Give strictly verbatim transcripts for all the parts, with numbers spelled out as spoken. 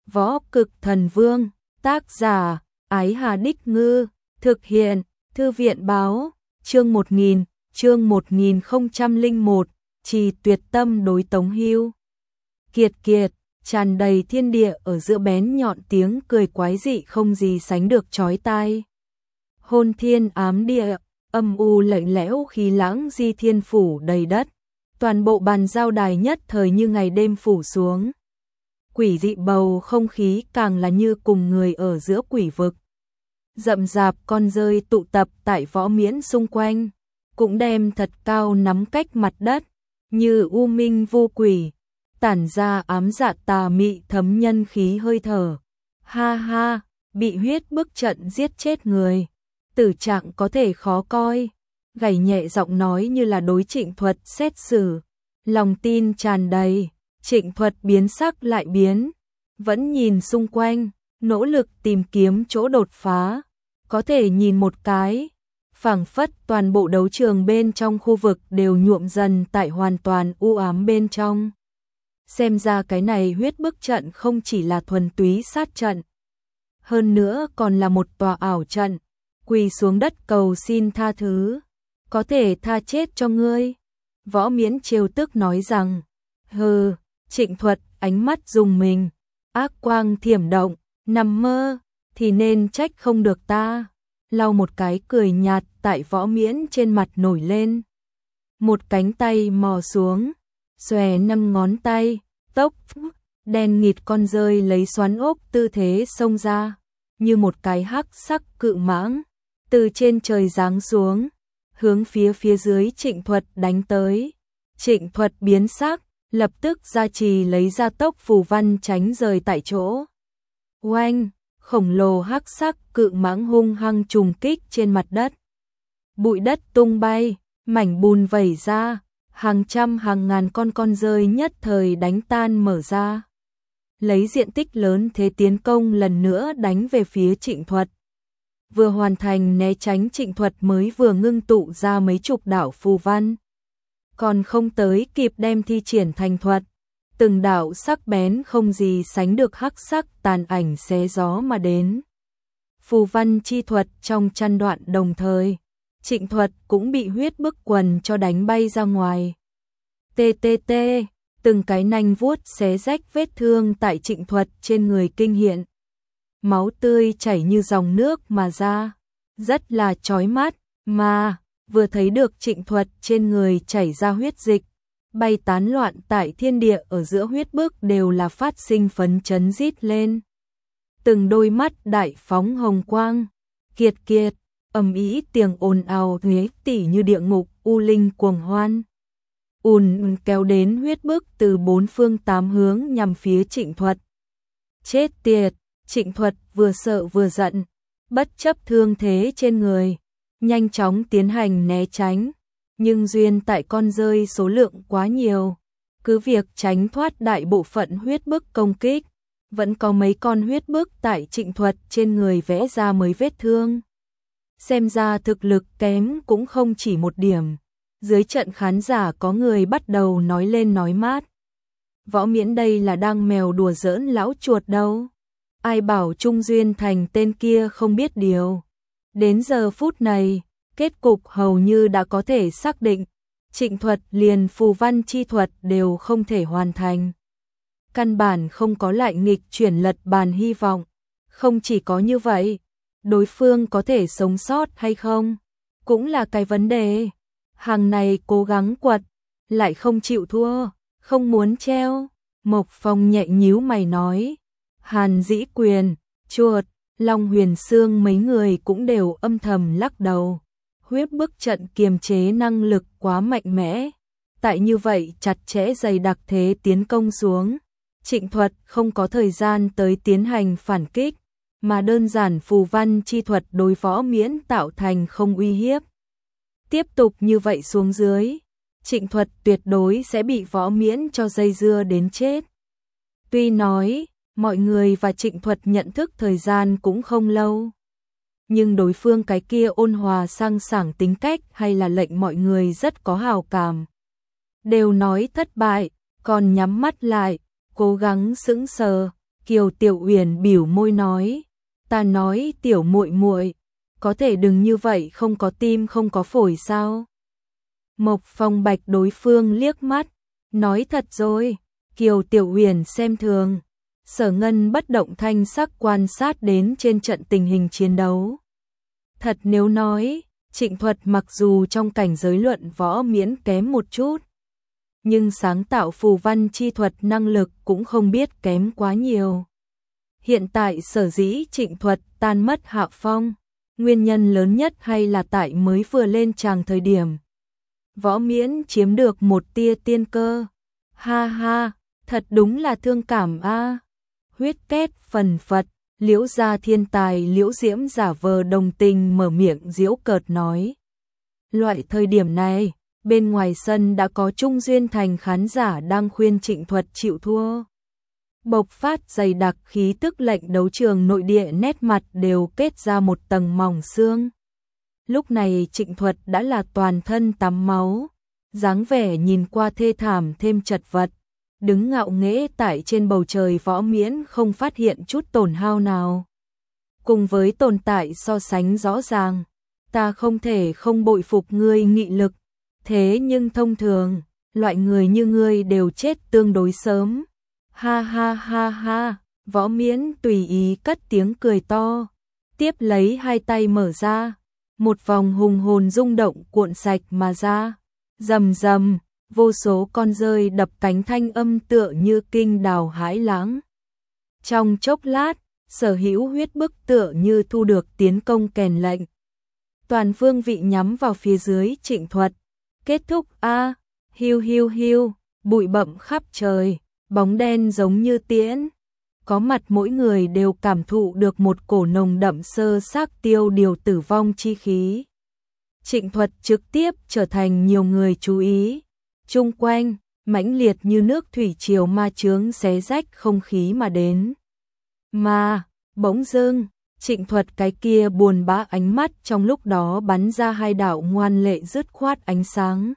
Võ Cực Thần Vương, tác giả, Ái Hà Đích Ngư, thực hiện, Thư viện báo, chương một nghìn, chương một nghìn không trăm lẻ một, Trì Tuyệt Tâm đối Tống Hưu. Kiệt kiệt, tràn đầy thiên địa ở giữa bén nhọn tiếng cười quái dị không gì sánh được chói tai. Hôn thiên ám địa, âm u lạnh lẽo khí lãng di thiên phủ đầy đất. Toàn bộ bàn giao đài nhất thời như ngày đêm phủ xuống. Quỷ dị bầu không khí càng là như cùng người ở giữa quỷ vực. Rậm rạp con rơi tụ tập tại Võ Miễn xung quanh, cũng đem thật cao nắm cách mặt đất, như u minh vô quỷ, tản ra ám dạ tà mị thấm nhân khí hơi thở. Ha ha, bị huyết bức trận giết chết người, tử trạng có thể khó coi. Gảy nhẹ giọng nói như là đối Trịnh Thuật xét xử, lòng tin tràn đầy. Trịnh Thuật biến sắc lại biến, vẫn nhìn xung quanh, nỗ lực tìm kiếm chỗ đột phá. Có thể nhìn một cái, phảng phất toàn bộ đấu trường bên trong khu vực đều nhuộm dần tại hoàn toàn u ám bên trong. Xem ra cái này huyết bức trận không chỉ là thuần túy sát trận, hơn nữa còn là một tòa ảo trận. Quỳ xuống đất cầu xin tha thứ, có thể tha chết cho ngươi. Võ Miễn trêu tức nói rằng, hừ. Trịnh Thuật ánh mắt rùng mình, ác quang thiểm động, nằm mơ thì nên trách không được ta. Lau một cái cười nhạt tại Võ Miễn trên mặt nổi lên. Một cánh tay mò xuống, xòe năm ngón tay, tốc đen nghịt con rơi lấy xoắn ốc tư thế xông ra, như một cái hắc sắc cự mãng từ trên trời giáng xuống, hướng phía phía dưới Trịnh Thuật đánh tới. Trịnh Thuật biến sắc, lập tức gia trì lấy ra tốc phù văn tránh rời tại chỗ. Oanh, khổng lồ hắc sắc cự mãng hung hăng trùng kích trên mặt đất. Bụi đất tung bay, mảnh bùn vẩy ra, hàng trăm hàng ngàn con con rơi nhất thời đánh tan mở ra. Lấy diện tích lớn thế tiến công lần nữa đánh về phía Trịnh Thuật. Vừa hoàn thành né tránh, Trịnh Thuật mới vừa ngưng tụ ra mấy chục đạo phù văn. Còn không tới kịp đem thi triển thành thuật, từng đạo sắc bén không gì sánh được hắc sắc tàn ảnh xé gió mà đến. Phù văn chi thuật trong chăn đoạn đồng thời, Trịnh Thuật cũng bị huyết bức quần cho đánh bay ra ngoài. Tê tê tê, từng cái nanh vuốt xé rách vết thương tại Trịnh Thuật trên người kinh hiện. Máu tươi chảy như dòng nước mà ra, rất là chói mắt, mà vừa thấy được Trịnh Thuật trên người chảy ra huyết dịch, bay tán loạn tại thiên địa ở giữa huyết bức đều là phát sinh phấn chấn rít lên. Từng đôi mắt đại phóng hồng quang, kiệt kiệt, ầm ĩ tiếng ồn ào nghế tỉ như địa ngục u linh cuồng hoan. Ùn kéo đến huyết bức từ bốn phương tám hướng nhằm phía Trịnh Thuật. Chết tiệt, Trịnh Thuật vừa sợ vừa giận, bất chấp thương thế trên người, nhanh chóng tiến hành né tránh, nhưng duyên tại con rơi số lượng quá nhiều, cứ việc tránh thoát đại bộ phận huyết bức công kích, vẫn có mấy con huyết bức tại Trịnh Thuật trên người vẽ ra mấy vết thương. Xem ra thực lực kém cũng không chỉ một điểm. Dưới trận khán giả có người bắt đầu nói lên nói mát. Võ Miễn đây là đang mèo đùa giỡn lão chuột đâu. Ai bảo Trung Duyên Thành tên kia không biết điều. Đến giờ phút này, kết cục hầu như đã có thể xác định. Trịnh Thuật liền phù văn chi thuật đều không thể hoàn thành. Căn bản không có lại nghịch chuyển lật bàn hy vọng. Không chỉ có như vậy, đối phương có thể sống sót hay không, cũng là cái vấn đề. Hàng này cố gắng quật, lại không chịu thua, không muốn treo. Mộc Phong nhẹ nhíu mày nói. Hàn Dĩ Quyền, Chuột, Long Huyền Sương mấy người cũng đều âm thầm lắc đầu. Huyết bức trận kiềm chế năng lực quá mạnh mẽ. Tại như vậy chặt chẽ dày đặc thế tiến công xuống, Trịnh Thuật không có thời gian tới tiến hành phản kích, mà đơn giản phù văn chi thuật đối Võ Miễn tạo thành không uy hiếp. Tiếp tục như vậy xuống dưới, Trịnh Thuật tuyệt đối sẽ bị Võ Miễn cho dây dưa đến chết. Tuy nói, mọi người và Trịnh Thuật nhận thức thời gian cũng không lâu, nhưng đối phương cái kia ôn hòa sang sảng tính cách hay là lệnh mọi người rất có hào cảm. Đều nói thất bại, còn nhắm mắt lại, cố gắng sững sờ, Kiều Tiểu Uyển bĩu môi nói, ta nói tiểu muội muội, có thể đừng như vậy, không có tim không có phổi sao? Mộc Phong Bạch đối phương liếc mắt, nói thật rồi. Kiều Tiểu Uyển xem thường. Sở Ngân bất động thanh sắc quan sát đến trên trận tình hình chiến đấu. Thật nếu nói, Trịnh Thuật mặc dù trong cảnh giới luận võ miễn kém một chút, nhưng sáng tạo phù văn chi thuật năng lực cũng không biết kém quá nhiều. Hiện tại sở dĩ Trịnh Thuật tan mất hạ phong, nguyên nhân lớn nhất hay là tại mới vừa lên tràng thời điểm. Võ miễn chiếm được một tia tiên cơ. Ha ha, thật đúng là thương cảm a. À. Huyết kết phần phật, Liễu gia thiên tài Liễu Diễm giả vờ đồng tình mở miệng giễu cợt nói. Loại thời điểm này, bên ngoài sân đã có Trung Duyên Thành khán giả đang khuyên Trịnh Thuật chịu thua. Bộc phát dày đặc khí tức lệnh đấu trường nội địa, nét mặt đều kết ra một tầng mỏng xương. Lúc này Trịnh Thuật đã là toàn thân tắm máu, dáng vẻ nhìn qua thê thảm thêm chật vật, đứng ngạo nghễ tại trên bầu trời võ miễn không phát hiện chút tổn hao nào. Cùng với tồn tại so sánh rõ ràng, ta không thể không bội phục ngươi nghị lực, thế nhưng thông thường, loại người như ngươi đều chết tương đối sớm. Ha ha ha ha, võ miễn tùy ý cất tiếng cười to, tiếp lấy hai tay mở ra, một vòng hùng hồn rung động cuộn sạch mà ra, rầm rầm, vô số con rơi đập cánh thanh âm tựa như kinh đào hãi lãng. Trong chốc lát, sở hữu huyết bức tựa như thu được tiến công kèn lệnh. Toàn phương vị nhắm vào phía dưới Trịnh Thuật. Kết thúc a, hiu hiu hiu, bụi bặm khắp trời, bóng đen giống như tiễn. Có mặt mỗi người đều cảm thụ được một cổ nồng đậm sơ xác tiêu điều tử vong chi khí. Trịnh Thuật trực tiếp trở thành nhiều người chú ý. Chung quanh, mãnh liệt như nước thủy triều ma chướng xé rách không khí mà đến. Mà, bỗng dưng, Trịnh Thuật cái kia buồn bã ánh mắt trong lúc đó bắn ra hai đạo ngoan lệ dứt khoát ánh sáng.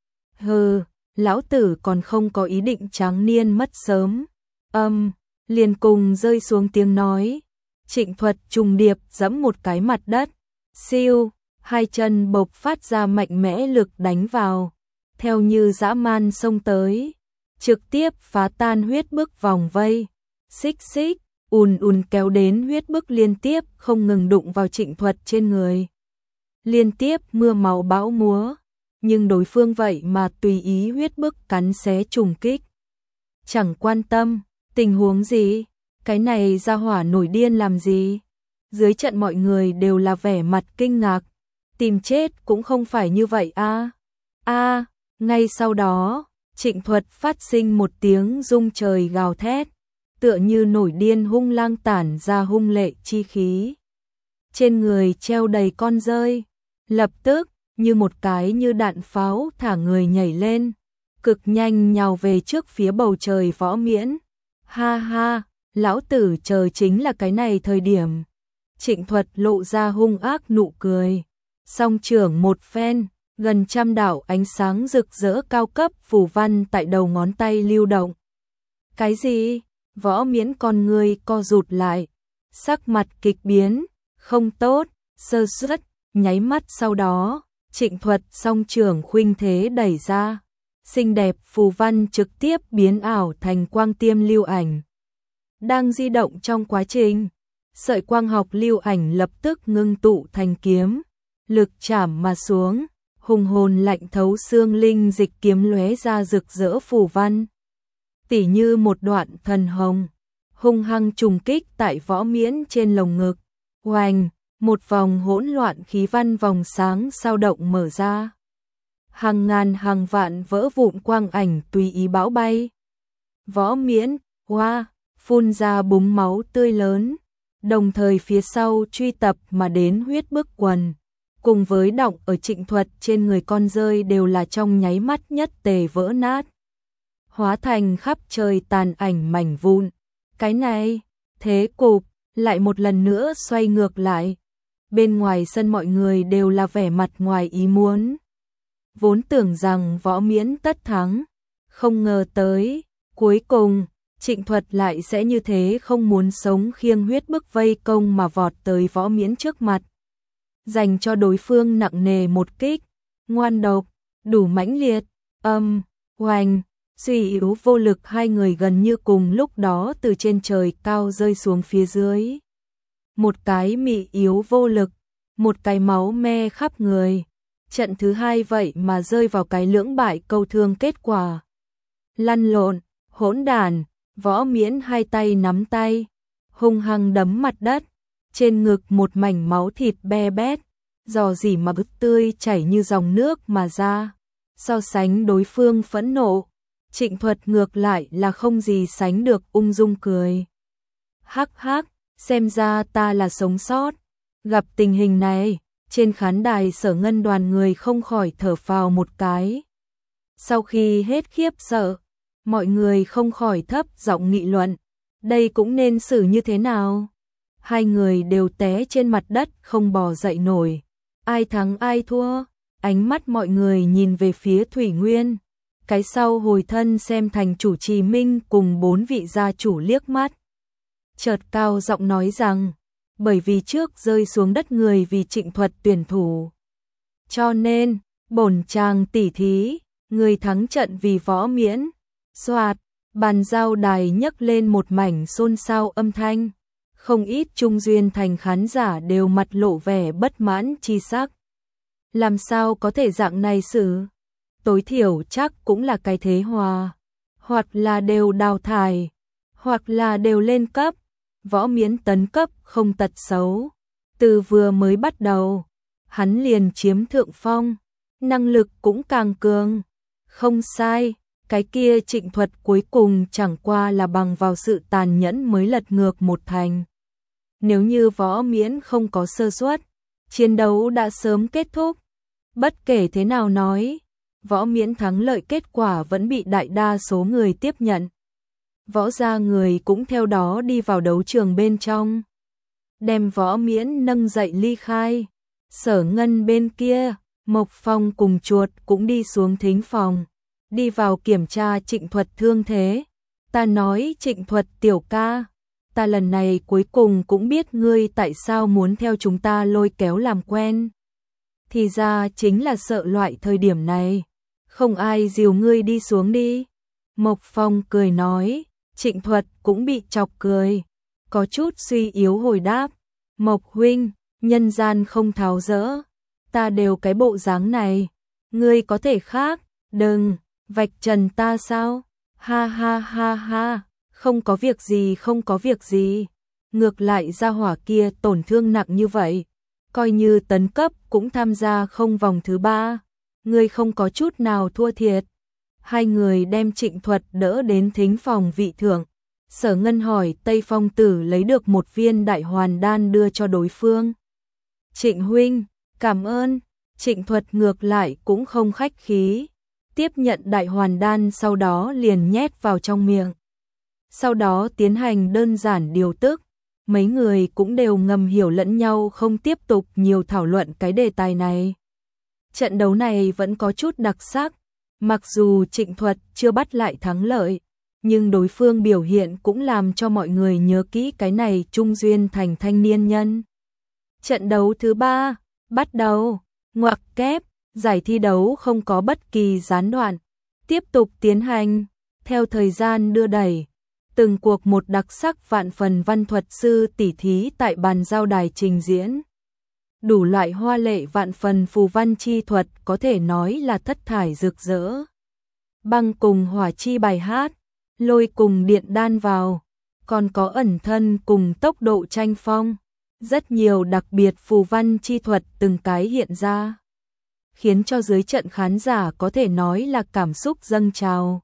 Hừ, lão tử còn không có ý định tráng niên mất sớm. Âm, um, liền cùng rơi xuống tiếng nói. Trịnh Thuật trùng điệp giẫm một cái mặt đất. Siêu, hai chân bộc phát ra mạnh mẽ lực đánh vào. Theo như dã man xông tới, trực tiếp phá tan huyết bức vòng vây. Xích xích, ùn ùn kéo đến huyết bức liên tiếp không ngừng đụng vào Trịnh Thuật trên người. Liên tiếp mưa máu bão múa, nhưng đối phương vậy mà tùy ý huyết bức cắn xé trùng kích. Chẳng quan tâm, tình huống gì, cái này ra hỏa nổi điên làm gì. Dưới trận mọi người đều là vẻ mặt kinh ngạc, tìm chết cũng không phải như vậy a. A, ngay sau đó, Trịnh Thuật phát sinh một tiếng rung trời gào thét, tựa như nổi điên hung lang tản ra hung lệ chi khí. Trên người treo đầy con rơi, lập tức, như một cái như đạn pháo thả người nhảy lên, cực nhanh nhào về trước phía bầu trời võ miễn. Ha ha, lão tử chờ chính là cái này thời điểm. Trịnh Thuật lộ ra hung ác nụ cười, song trưởng một phen, gần trăm đạo ánh sáng rực rỡ cao cấp phù văn tại đầu ngón tay lưu động. Cái gì? Võ miễn con người co rụt lại, sắc mặt kịch biến, không tốt, sơ suất, nháy mắt sau đó, Trịnh Thuật song trưởng khuynh thế đẩy ra, xinh đẹp phù văn trực tiếp biến ảo thành quang tiêm lưu ảnh. Đang di động trong quá trình, sợi quang học lưu ảnh lập tức ngưng tụ thành kiếm, lực chảm mà xuống, hùng hồn lạnh thấu xương linh dịch kiếm lóe ra rực rỡ phù văn. Tỉ như một đoạn thần hồng, hung hăng trùng kích tại võ miễn trên lồng ngực. Oanh, một vòng hỗn loạn khí văn vòng sáng sao động mở ra. Hàng ngàn hàng vạn vỡ vụn quang ảnh tùy ý bão bay. Võ miễn, hoa, phun ra búng máu tươi lớn. Đồng thời phía sau truy tập mà đến huyết bức quần, cùng với động ở Trịnh Thuật trên người con rơi đều là trong nháy mắt nhất tề vỡ nát, hóa thành khắp trời tàn ảnh mảnh vụn. Cái này, thế cục lại một lần nữa xoay ngược lại. Bên ngoài sân mọi người đều là vẻ mặt ngoài ý muốn. Vốn tưởng rằng võ miễn tất thắng, không ngờ tới, cuối cùng, Trịnh Thuật lại sẽ như thế không muốn sống khiêng huyết bức vây công mà vọt tới Võ Miễn trước mặt, dành cho đối phương nặng nề một kích, ngoan độc, đủ mãnh liệt, âm, oanh, suy yếu vô lực, hai người gần như cùng lúc đó từ trên trời cao rơi xuống phía dưới. Một cái mị yếu vô lực, một cái máu me khắp người. Trận thứ hai vậy mà rơi vào cái lưỡng bại câu thương kết quả. Lăn lộn, hỗn đản, Võ Miễn hai tay nắm tay, hung hăng đấm mặt đất, trên ngực một mảnh máu thịt be bét, rò rỉ mà bứt tươi chảy như dòng nước mà ra. So sánh đối phương phẫn nộ, Trịnh Thuật ngược lại là không gì sánh được ung dung cười. Hắc hắc, xem ra ta là sống sót. Gặp tình hình này, trên khán đài Sở Ngân đoàn người không khỏi thở phào một cái. Sau khi hết khiếp sợ, mọi người không khỏi thấp giọng nghị luận, đây cũng nên xử như thế nào? Hai người đều té trên mặt đất không bò dậy nổi. Ai thắng ai thua? Ánh mắt mọi người nhìn về phía Thủy Nguyên. Cái sau hồi thân xem thành chủ Trì Minh cùng bốn vị gia chủ liếc mắt. Chợt cao giọng nói rằng, bởi vì trước rơi xuống đất người vì Trịnh Thuật tuyển thủ. Cho nên, bổn chàng tỉ thí, người thắng trận vì Võ Miễn. Soạt, bàn giao đài nhấc lên một mảnh xôn xao âm thanh. Không ít Trung Duyên Thành khán giả đều mặt lộ vẻ bất mãn chi sắc. Làm sao có thể dạng này xử? Tối thiểu chắc cũng là cái thế hòa. Hoặc là đều đào thải, hoặc là đều lên cấp. Võ Miễn tấn cấp không tật xấu. Từ vừa mới bắt đầu, hắn liền chiếm thượng phong. Năng lực cũng càng cường. Không sai, cái kia Trịnh Thuật cuối cùng chẳng qua là bằng vào sự tàn nhẫn mới lật ngược một thành. Nếu như Võ Miễn không có sơ suất, chiến đấu đã sớm kết thúc. Bất kể thế nào nói, Võ Miễn thắng lợi kết quả vẫn bị đại đa số người tiếp nhận. Võ gia người cũng theo đó đi vào đấu trường bên trong, đem Võ Miễn nâng dậy ly khai. Sở Ngân bên kia, Mộc Phong cùng Chuột cũng đi xuống thính phòng, đi vào kiểm tra Trịnh Thuật thương thế. Ta nói Trịnh Thuật tiểu ca, ta lần này cuối cùng cũng biết ngươi tại sao muốn theo chúng ta lôi kéo làm quen. Thì ra chính là sợ loại thời điểm này, không ai dìu ngươi đi xuống đi. Mộc Phong cười nói, Trịnh Thuật cũng bị chọc cười, có chút suy yếu hồi đáp, Mộc huynh, nhân gian không tháo dỡ, ta đều cái bộ dáng này, ngươi có thể khác, đừng, vạch trần ta sao? Ha ha ha ha, không có việc gì không có việc gì, ngược lại gia hỏa kia tổn thương nặng như vậy, coi như tấn cấp cũng tham gia không vòng thứ ba, ngươi không có chút nào thua thiệt. Hai người đem Trịnh Thuật đỡ đến thính phòng vị thượng. Sở Ngân hỏi Tây Phong Tử lấy được một viên đại hoàn đan đưa cho đối phương. Trịnh huynh, cảm ơn. Trịnh Thuật ngược lại cũng không khách khí, tiếp nhận đại hoàn đan sau đó liền nhét vào trong miệng. Sau đó tiến hành đơn giản điều tức, mấy người cũng đều ngầm hiểu lẫn nhau không tiếp tục nhiều thảo luận cái đề tài này. Trận đấu này vẫn có chút đặc sắc, mặc dù Trịnh Thuật chưa bắt lại thắng lợi, nhưng đối phương biểu hiện cũng làm cho mọi người nhớ kỹ cái này Trung Duyên Thành thanh niên nhân. Trận đấu thứ ba, bắt đầu, ngoặc kép, giải thi đấu không có bất kỳ gián đoạn, tiếp tục tiến hành, theo thời gian đưa đẩy. Từng cuộc một đặc sắc vạn phần văn thuật sư tỉ thí tại bàn giao đài trình diễn. Đủ loại hoa lệ vạn phần phù văn chi thuật có thể nói là thất thải rực rỡ. Băng cùng hỏa chi bài hát, lôi cùng điện đan vào, còn có ẩn thân cùng tốc độ tranh phong. Rất nhiều đặc biệt phù văn chi thuật từng cái hiện ra, khiến cho dưới trận khán giả có thể nói là cảm xúc dâng trào.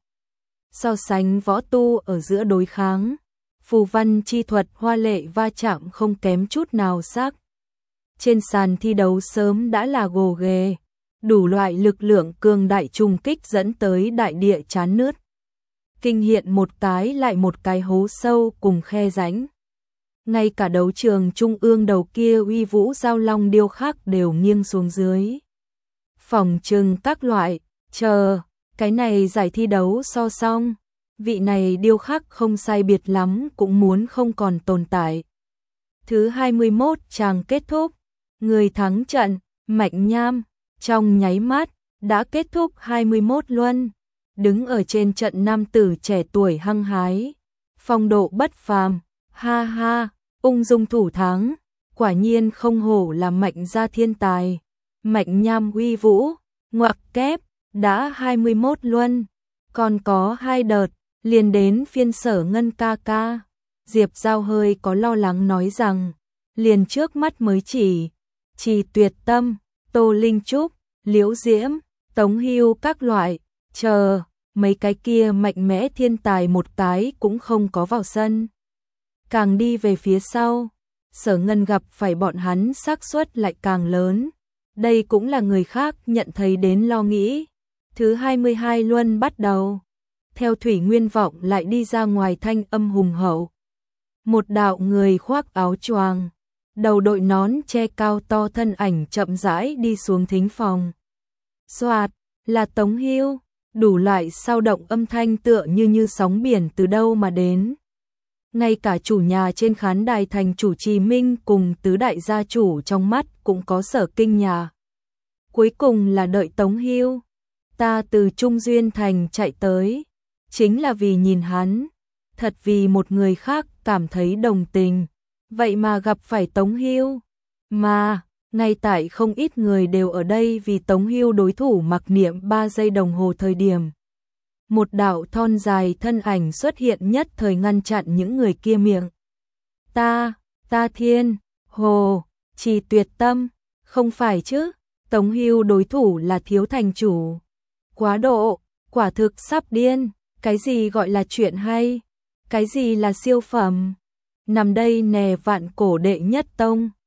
So sánh võ tu ở giữa đối kháng, phù văn chi thuật hoa lệ va chạm không kém chút nào sắc. Trên sàn thi đấu sớm đã là gồ ghề, đủ loại lực lượng cường đại trùng kích dẫn tới đại địa chán nứt. Kinh hiện một cái lại một cái hố sâu cùng khe rãnh. Ngay cả đấu trường trung ương đầu kia uy vũ giao long điêu khắc đều nghiêng xuống dưới. Phòng trừng các loại, chờ, cái này giải thi đấu so xong, vị này điêu khắc không sai biệt lắm cũng muốn không còn tồn tại. Thứ hai mươi mốt chàng kết thúc, người thắng trận, Mạnh Nham, trong nháy mắt, đã kết thúc hai mươi mốt luân, đứng ở trên trận nam tử trẻ tuổi hăng hái, phong độ bất phàm, ha ha, ung dung thủ thắng, quả nhiên không hổ là Mạnh gia thiên tài. Mạnh Nham uy vũ, ngoặc kép, đã hai mươi mốt luân, còn có hai đợt, liền đến phiên Sở Ngân ca ca. Diệp Giao hơi có lo lắng nói rằng, liền trước mắt mới chỉ, Trì Tuyệt Tâm, Tô Linh Trúc, Liễu Diễm, Tống Hưu các loại, chờ, mấy cái kia mạnh mẽ thiên tài một cái cũng không có vào sân. Càng đi về phía sau, Sở Ngân gặp phải bọn hắn xác suất lại càng lớn. Đây cũng là người khác nhận thấy đến lo nghĩ. Thứ hai mươi hai luân bắt đầu. Theo Thủy Nguyên Vọng lại đi ra ngoài thanh âm hùng hậu. Một đạo người khoác áo choàng, đầu đội nón che cao to thân ảnh chậm rãi đi xuống thính phòng. Soạt, là Tống Hưu, đủ loại sao động âm thanh tựa như như sóng biển từ đâu mà đến. Ngay cả chủ nhà trên khán đài thành chủ Trì Minh cùng tứ đại gia chủ trong mắt cũng có sở kinh nhà. Cuối cùng là đợi Tống Hưu, ta từ Trung Duyên Thành chạy tới, chính là vì nhìn hắn, thật vì một người khác cảm thấy đồng tình, vậy mà gặp phải Tống Hưu. Mà, ngay tại không ít người đều ở đây vì Tống Hưu đối thủ mặc niệm ba giây đồng hồ thời điểm. Một đạo thon dài thân ảnh xuất hiện nhất thời ngăn chặn những người kia miệng. Ta, ta Thiên, Hồ, Trì Tuyệt Tâm, không phải chứ, Tống Hưu đối thủ là Thiếu thành chủ. Quá độ, quả thực sắp điên, cái gì gọi là chuyện hay, cái gì là siêu phẩm. Nằm đây nè vạn cổ đệ nhất tông,